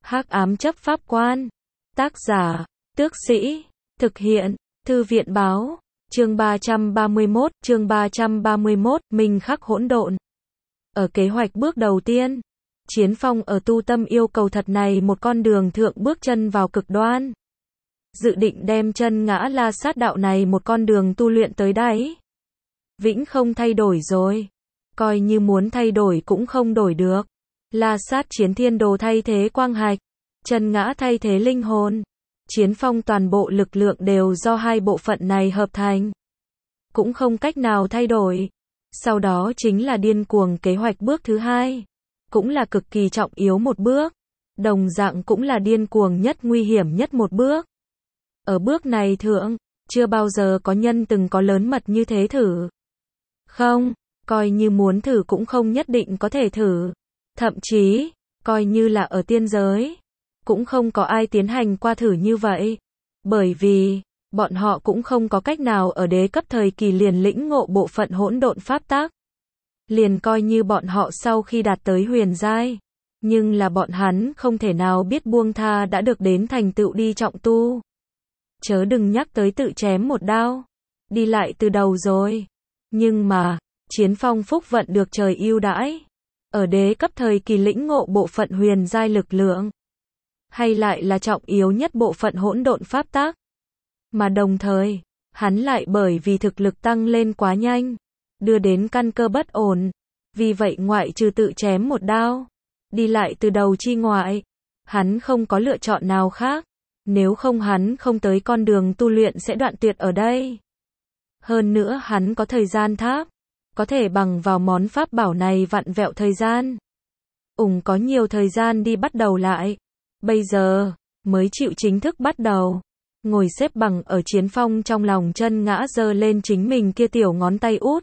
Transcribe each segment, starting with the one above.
Hắc ám chấp pháp quan. Tác giả, Tước Sĩ. Thực hiện, Thư viện báo. Chương 331, Minh khắc hỗn độn. Ở kế hoạch bước đầu tiên, Chiến Phong ở tu tâm yêu cầu thật này một con đường thượng bước chân vào cực đoan. Dự định đem chân ngã La Sát đạo này một con đường tu luyện tới đáy. Vĩnh không thay đổi rồi. Coi như muốn thay đổi cũng không đổi được. La Sát chiến thiên đồ thay thế quang hạch. Chân ngã thay thế linh hồn. Chiến Phong toàn bộ lực lượng đều do hai bộ phận này hợp thành. Cũng không cách nào thay đổi. Sau đó chính là điên cuồng kế hoạch bước thứ hai. Cũng là cực kỳ trọng yếu một bước. Đồng dạng cũng là điên cuồng nhất nguy hiểm nhất một bước. Ở bước này thượng, chưa bao giờ có nhân từng có lớn mật như thế thử. Không, coi như muốn thử cũng không nhất định có thể thử. Thậm chí, coi như là ở tiên giới, cũng không có ai tiến hành qua thử như vậy. Bởi vì, bọn họ cũng không có cách nào ở đế cấp thời kỳ liền lĩnh ngộ bộ phận hỗn độn pháp tắc. Liền coi như bọn họ sau khi đạt tới huyền giai, nhưng là bọn hắn không thể nào biết buông tha đã được đến thành tựu đi trọng tu. Chớ đừng nhắc tới tự chém một đao, đi lại từ đầu rồi. Nhưng mà, Chiến Phong phúc vận được trời ưu đãi, ở đế cấp thời kỳ lĩnh ngộ bộ phận huyền giai lực lượng, hay lại là trọng yếu nhất bộ phận hỗn độn pháp tắc. Mà đồng thời, hắn lại bởi vì thực lực tăng lên quá nhanh, đưa đến căn cơ bất ổn. Vì vậy ngoại trừ tự chém một đao, đi lại từ đầu chi ngoại, hắn không có lựa chọn nào khác. Nếu không hắn không tới con đường tu luyện sẽ đoạn tuyệt ở đây. Hơn nữa hắn có thời gian tháp, có thể bằng vào món pháp bảo này vặn vẹo thời gian. Có nhiều thời gian đi bắt đầu lại. Bây giờ, mới chịu chính thức bắt đầu. Ngồi xếp bằng ở Chiến Phong trong lòng chân ngã giơ lên chính mình kia tiểu ngón tay út.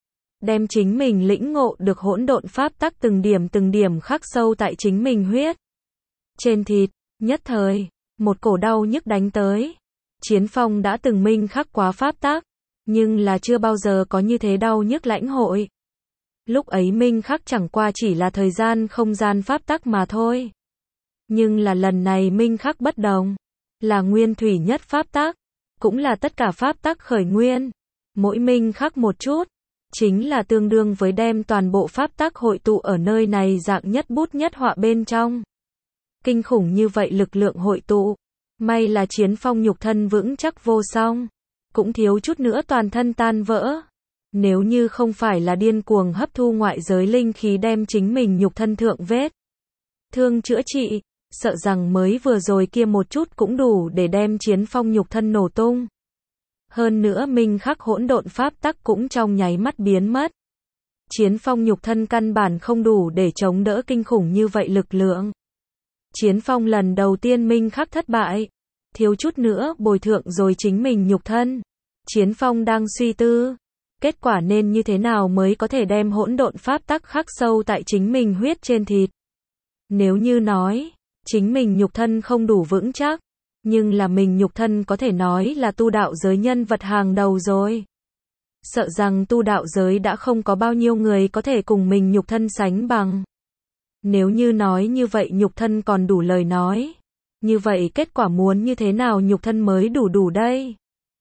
Đem chính mình lĩnh ngộ được hỗn độn pháp tắc từng điểm khắc sâu tại chính mình huyết. Trên thịt, nhất thời, một cổ đau nhức đánh tới. Chiến Phong đã từng minh khắc quá pháp tắc, nhưng là chưa bao giờ có như thế đau nhức lãnh hội. Lúc ấy minh khắc chẳng qua chỉ là thời gian không gian pháp tắc mà thôi. Nhưng là lần này minh khắc bất đồng, là nguyên thủy nhất pháp tắc, cũng là tất cả pháp tắc khởi nguyên. Mỗi minh khắc một chút, chính là tương đương với đem toàn bộ pháp tắc hội tụ ở nơi này dạng nhất bút nhất họa bên trong. Kinh khủng như vậy lực lượng hội tụ, may là Chiến Phong nhục thân vững chắc vô song, cũng thiếu chút nữa toàn thân tan vỡ. Nếu như không phải là điên cuồng hấp thu ngoại giới linh khí đem chính mình nhục thân thượng vết thương chữa trị, sợ rằng mới vừa rồi kia một chút cũng đủ để đem Chiến Phong nhục thân nổ tung. Hơn nữa minh khắc hỗn độn pháp tắc cũng trong nháy mắt biến mất. Chiến Phong nhục thân căn bản không đủ để chống đỡ kinh khủng như vậy lực lượng. Chiến Phong lần đầu tiên minh khắc thất bại, thiếu chút nữa bồi thượng rồi chính mình nhục thân. Chiến Phong đang suy tư, kết quả nên như thế nào mới có thể đem hỗn độn pháp tắc khắc sâu tại chính mình huyết trên thịt. Nếu như nói, chính mình nhục thân không đủ vững chắc, nhưng là mình nhục thân có thể nói là tu đạo giới nhân vật hàng đầu rồi. Sợ rằng tu đạo giới đã không có bao nhiêu người có thể cùng mình nhục thân sánh bằng. Nếu như nói như vậy nhục thân còn đủ lời nói, như vậy kết quả muốn như thế nào nhục thân mới đủ đây?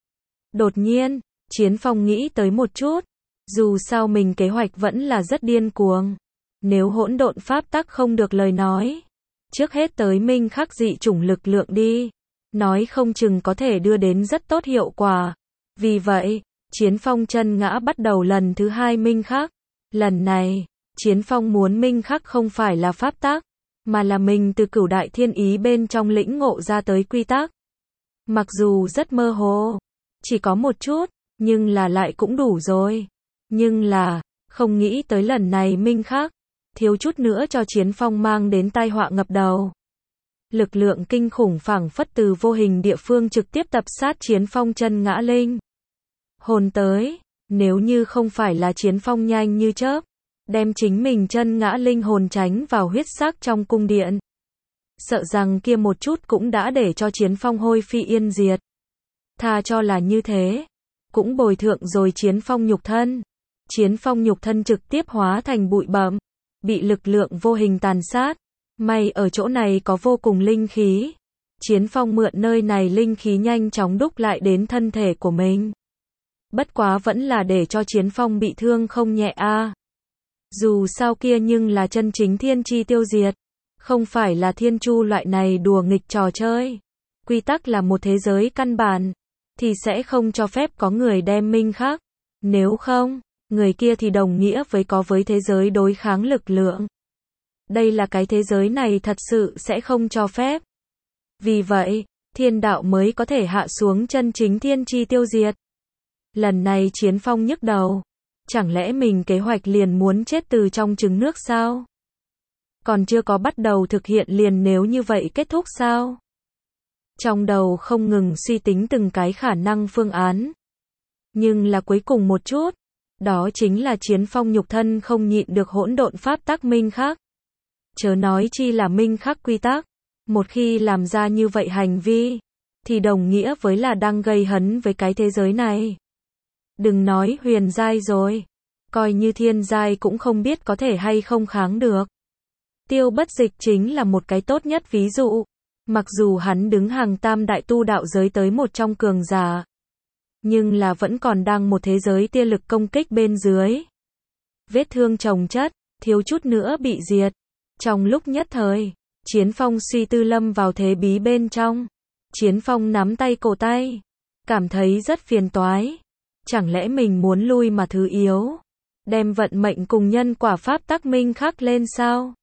Đột nhiên, Chiến Phong nghĩ tới một chút, dù sao mình kế hoạch vẫn là rất điên cuồng. Nếu hỗn độn pháp tắc không được lời nói, trước hết tới minh khắc dị chủng lực lượng đi, nói không chừng có thể đưa đến rất tốt hiệu quả. Vì vậy, Chiến Phong chân ngã bắt đầu lần thứ hai minh khắc. Lần này, Chiến Phong muốn minh khắc không phải là pháp tắc, mà là mình từ cửu đại thiên ý bên trong lĩnh ngộ ra tới quy tắc. Mặc dù rất mơ hồ, chỉ có một chút, nhưng là lại cũng đủ rồi. Nhưng là, không nghĩ tới lần này minh khắc, thiếu chút nữa cho Chiến Phong mang đến tai họa ngập đầu. Lực lượng kinh khủng phảng phất từ vô hình địa phương trực tiếp tập sát Chiến Phong chân ngã linh hồn tới. Nếu như không phải là Chiến Phong nhanh như chớp, đem chính mình chân ngã linh hồn tránh vào huyết sắc trong cung điện, sợ rằng kia một chút cũng đã để cho Chiến Phong hôi phi yên diệt. Thà cho là như thế, cũng bồi thượng rồi Chiến Phong nhục thân. Chiến Phong nhục thân trực tiếp hóa thành bụi bặm, bị lực lượng vô hình tàn sát. May ở chỗ này có vô cùng linh khí. Chiến Phong mượn nơi này linh khí nhanh chóng đúc lại đến thân thể của mình. Bất quá vẫn là để cho Chiến Phong bị thương không nhẹ a. Dù sao kia nhưng là chân chính thiên chi tiêu diệt, không phải là thiên chu loại này đùa nghịch trò chơi. Quy tắc là một thế giới căn bản, thì sẽ không cho phép có người đem minh khắc. Nếu không, người kia thì đồng nghĩa với thế giới đối kháng lực lượng. Đây là cái thế giới này thật sự sẽ không cho phép. Vì vậy, thiên đạo mới có thể hạ xuống chân chính thiên chi tiêu diệt. Lần này Chiến Phong nhức đầu. Chẳng lẽ mình kế hoạch liền muốn chết từ trong trứng nước sao? Còn chưa có bắt đầu thực hiện liền nếu như vậy kết thúc sao? Trong đầu không ngừng suy tính từng cái khả năng phương án. Nhưng là cuối cùng một chút, đó chính là Chiến Phong nhục thân không nhịn được hỗn độn pháp tắc minh khắc. Chớ nói chi là minh khắc quy tắc. Một khi làm ra như vậy hành vi, thì đồng nghĩa với là đang gây hấn với cái thế giới này. Đừng nói huyền giai rồi, coi như thiên giai cũng không biết có thể hay không kháng được. Tiêu Bất Dịch chính là một cái tốt nhất ví dụ. Mặc dù hắn đứng hàng tam đại tu đạo giới tới một trong cường giả, nhưng là vẫn còn đang một thế giới tia lực công kích bên dưới. Vết thương chồng chất, thiếu chút nữa bị diệt. Trong lúc nhất thời, Chiến Phong suy tư lâm vào thế bí bên trong. Chiến Phong nắm tay cổ tay, cảm thấy rất phiền toái. Chẳng lẽ mình muốn lui mà thứ yếu, đem vận mệnh cùng nhân quả pháp tắc minh khắc lên sao?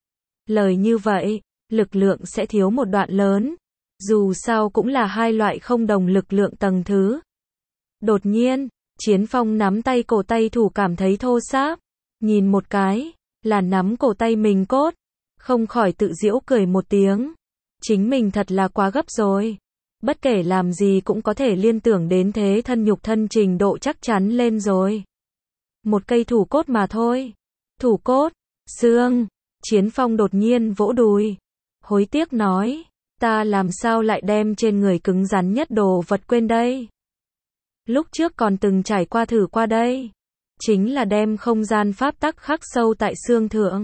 Lời như vậy, lực lượng sẽ thiếu một đoạn lớn. Dù sao cũng là hai loại không đồng lực lượng tầng thứ. Đột nhiên, Chiến Phong nắm tay cổ tay thủ cảm thấy thô ráp. Nhìn một cái, là nắm cổ tay mình cốt. Không khỏi tự giễu cười một tiếng. Chính mình thật là quá gấp rồi. Bất kể làm gì cũng có thể liên tưởng đến thế thân nhục thân trình độ chắc chắn lên rồi. Một cây thủ cốt mà thôi. Thủ cốt, xương. Chiến Phong đột nhiên vỗ đùi. Hối tiếc nói, ta làm sao lại đem trên người cứng rắn nhất đồ vật quên đây. Lúc trước còn từng trải qua thử qua đây. Chính là đem không gian pháp tắc khắc sâu tại xương thượng.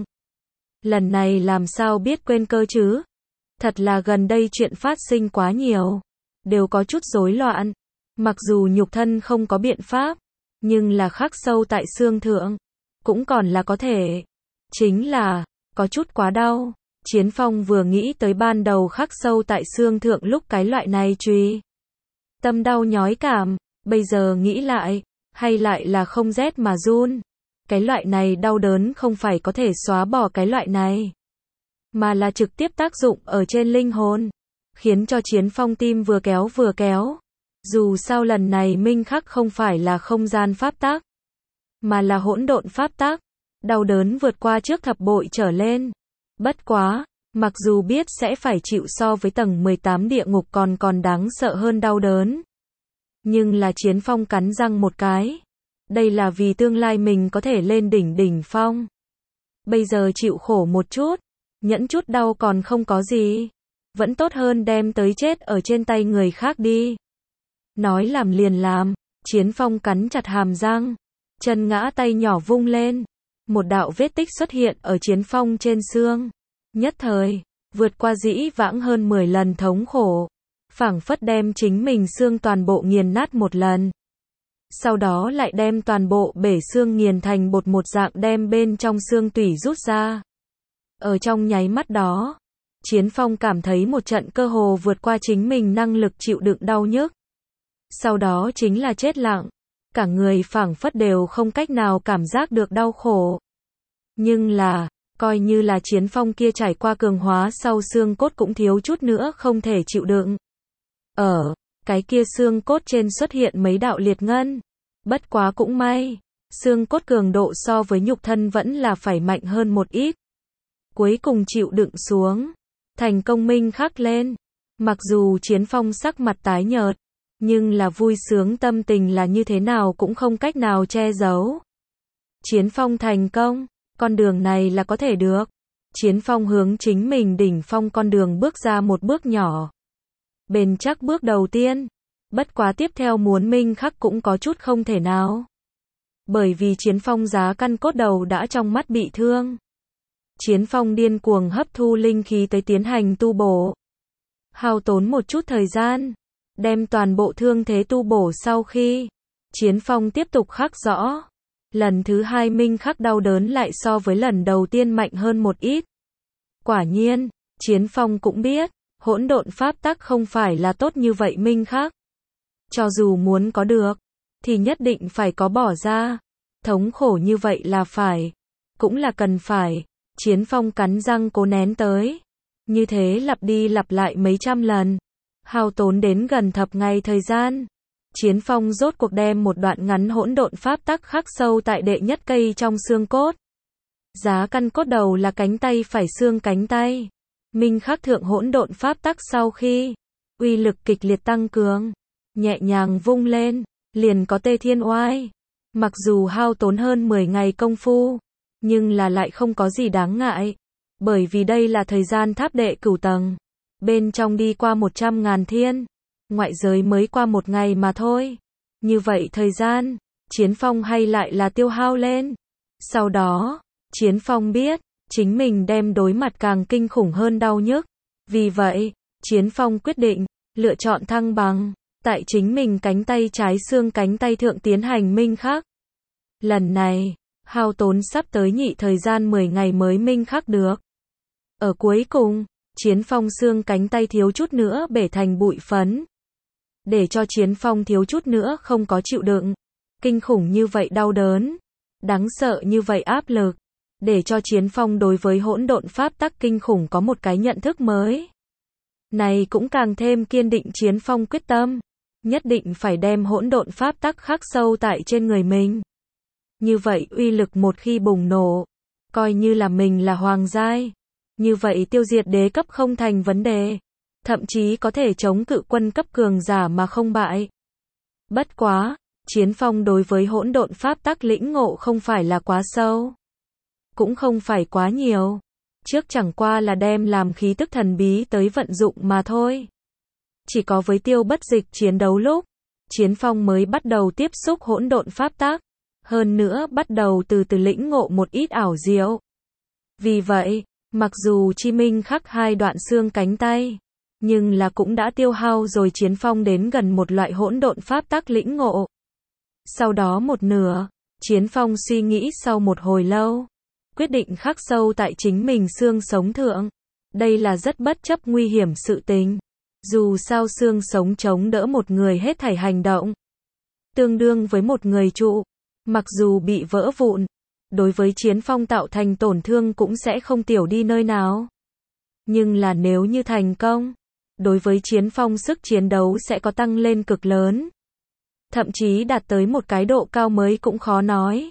Lần này làm sao biết quên cơ chứ? Thật là gần đây chuyện phát sinh quá nhiều. Đều có chút rối loạn. Mặc dù nhục thân không có biện pháp, nhưng là khắc sâu tại xương thượng, cũng còn là có thể. Chính là, có chút quá đau. Chiến Phong vừa nghĩ tới ban đầu khắc sâu tại xương thượng lúc cái loại này truy. Tâm đau nhói cảm, bây giờ nghĩ lại, hay lại là không rét mà run. Cái loại này đau đớn không phải có thể xóa bỏ cái loại này, mà là trực tiếp tác dụng ở trên linh hồn, khiến cho Chiến Phong tim vừa kéo. Dù sao lần này minh khắc không phải là không gian pháp tắc, mà là hỗn độn pháp tắc. Đau đớn vượt qua trước thập bội trở lên. Bất quá, mặc dù biết sẽ phải chịu so với tầng 18 địa ngục còn đáng sợ hơn đau đớn. Nhưng là Chiến Phong cắn răng một cái. Đây là vì tương lai mình có thể lên đỉnh phong. Bây giờ chịu khổ một chút, nhẫn chút đau còn không có gì. Vẫn tốt hơn đem tới chết ở trên tay người khác đi. Nói làm liền làm, Chiến Phong cắn chặt hàm răng. Chân ngã tay nhỏ vung lên. Một đạo vết tích xuất hiện ở Chiến Phong trên xương. Nhất thời, vượt qua dĩ vãng hơn 10 lần thống khổ. Phảng phất đem chính mình xương toàn bộ nghiền nát một lần. Sau đó lại đem toàn bộ bể xương nghiền thành bột một dạng đem bên trong xương tủy rút ra. Ở trong nháy mắt đó, Chiến Phong cảm thấy một trận cơ hồ vượt qua chính mình năng lực chịu đựng đau nhức. Sau đó chính là chết lặng. Cả người phảng phất đều không cách nào cảm giác được đau khổ. Nhưng là, coi như là Chiến Phong kia trải qua cường hóa sau xương cốt cũng thiếu chút nữa không thể chịu đựng. Ở cái kia xương cốt trên xuất hiện mấy đạo liệt ngân. Bất quá cũng may, xương cốt cường độ so với nhục thân vẫn là phải mạnh hơn một ít. Cuối cùng chịu đựng xuống, thành công minh khắc lên. Mặc dù Chiến Phong sắc mặt tái nhợt, nhưng là vui sướng tâm tình là như thế nào cũng không cách nào che giấu. Chiến Phong thành công, con đường này là có thể được. Chiến Phong hướng chính mình đỉnh phong con đường bước ra một bước nhỏ. Bền chắc bước đầu tiên. Bất quá tiếp theo muốn minh khắc cũng có chút không thể nào. Bởi vì Chiến Phong giá căn cốt đầu đã trong mắt bị thương. Chiến Phong điên cuồng hấp thu linh khí tới tiến hành tu bổ. Hao tốn một chút thời gian, đem toàn bộ thương thế tu bổ sau khi, Chiến Phong tiếp tục khắc rõ. Lần thứ hai minh khắc đau đớn lại so với lần đầu tiên mạnh hơn một ít. Quả nhiên, Chiến Phong cũng biết, hỗn độn pháp tắc không phải là tốt như vậy minh khắc. Cho dù muốn có được, thì nhất định phải có bỏ ra. Thống khổ như vậy là phải, cũng là cần phải. Chiến Phong cắn răng cố nén tới. Như thế lặp đi lặp lại mấy trăm lần. Hao tốn đến gần thập ngày thời gian. Chiến Phong rốt cuộc đem một đoạn ngắn hỗn độn pháp tắc khắc sâu tại đệ nhất cây trong xương cốt. Giá căn cốt đầu là cánh tay phải xương cánh tay. Minh khắc thượng hỗn độn pháp tắc sau khi, uy lực kịch liệt tăng cường. Nhẹ nhàng vung lên, liền có tê thiên oai. Mặc dù hao tốn hơn 10 ngày công phu, nhưng là lại không có gì đáng ngại. Bởi vì đây là thời gian tháp đệ cửu tầng. Bên trong đi qua 100.000 thiên. Ngoại giới mới qua một ngày mà thôi. Như vậy thời gian, Chiến Phong hay lại là tiêu hao lên. Sau đó, Chiến Phong biết, chính mình đem đối mặt càng kinh khủng hơn đau nhức. Vì vậy, Chiến Phong quyết định, lựa chọn thăng bằng, tại chính mình cánh tay trái xương cánh tay thượng tiến hành minh khắc. Lần này, hao tốn sắp tới nhị thời gian 10 ngày mới minh khắc được. Ở cuối cùng, Chiến Phong xương cánh tay thiếu chút nữa bể thành bụi phấn. Để cho Chiến Phong thiếu chút nữa không có chịu đựng. Kinh khủng như vậy đau đớn. Đáng sợ như vậy áp lực. Để cho Chiến Phong đối với hỗn độn pháp tắc kinh khủng có một cái nhận thức mới. Này cũng càng thêm kiên định Chiến Phong quyết tâm. Nhất định phải đem hỗn độn pháp tắc khắc sâu tại trên người mình. Như vậy uy lực một khi bùng nổ. Coi như là mình là hoàng giai. Như vậy tiêu diệt đế cấp không thành vấn đề. Thậm chí có thể chống cự quân cấp cường giả mà không bại. Bất quá, Chiến Phong đối với hỗn độn pháp tắc lĩnh ngộ không phải là quá sâu. Cũng không phải quá nhiều. Trước chẳng qua là đem làm khí tức thần bí tới vận dụng mà thôi. Chỉ có với Tiêu Bất Dịch chiến đấu lúc, Chiến Phong mới bắt đầu tiếp xúc hỗn độn pháp tắc. Hơn nữa bắt đầu từ từ lĩnh ngộ một ít ảo diệu. Vì vậy, mặc dù chi minh khắc hai đoạn xương cánh tay, nhưng là cũng đã tiêu hao rồi Chiến Phong đến gần một loại hỗn độn pháp tắc lĩnh ngộ. Sau đó một nửa, Chiến Phong suy nghĩ sau một hồi lâu, quyết định khắc sâu tại chính mình xương sống thượng. Đây là rất bất chấp nguy hiểm sự tình. Dù sao xương sống chống đỡ một người hết thảy hành động. Tương đương với một người trụ. Mặc dù bị vỡ vụn, đối với Chiến Phong tạo thành tổn thương cũng sẽ không tiểu đi nơi nào. Nhưng là nếu như thành công, đối với Chiến Phong sức chiến đấu sẽ có tăng lên cực lớn. Thậm chí đạt tới một cái độ cao mới cũng khó nói.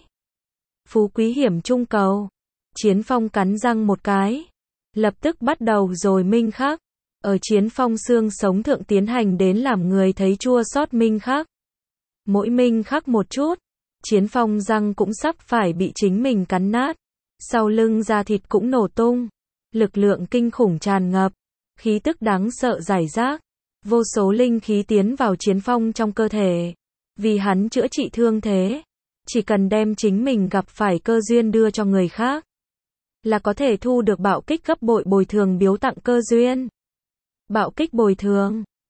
Phú quý hiểm trung cầu. Chiến Phong cắn răng một cái. Lập tức bắt đầu rồi minh khắc. Ở Chiến Phong xương sống thượng tiến hành đến làm người thấy chua xót minh khắc. Mỗi minh khắc một chút. Chiến Phong răng cũng sắp phải bị chính mình cắn nát. Sau lưng da thịt cũng nổ tung. Lực lượng kinh khủng tràn ngập. Khí tức đáng sợ rải rác. Vô số linh khí tiến vào Chiến Phong trong cơ thể. Vì hắn chữa trị thương thế. Chỉ cần đem chính mình gặp phải cơ duyên đưa cho người khác. Là có thể thu được bạo kích gấp bội bồi thường biếu tặng cơ duyên. Bạo kích bồi thường.